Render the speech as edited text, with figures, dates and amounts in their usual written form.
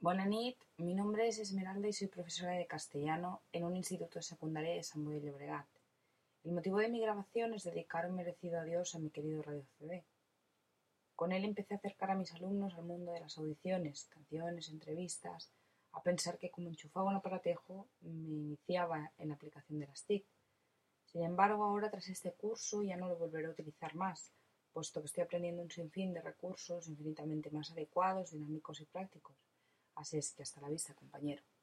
Bona nit, mi nombre es Esmeralda y soy profesora de castellano en un instituto de secundaria de Sant Boi de Llobregat. El motivo de mi grabación es dedicar un merecido adiós a mi querido Radio CD. Con él empecé a acercar a mis alumnos al mundo de las audiciones, canciones, entrevistas, a pensar que como enchufaba un aparatejo me iniciaba en la aplicación de las TIC. Sin embargo, ahora tras este curso ya no lo volveré a utilizar más, puesto que estoy aprendiendo un sinfín de recursos infinitamente más adecuados, dinámicos y prácticos. Así es que hasta la vista, compañero.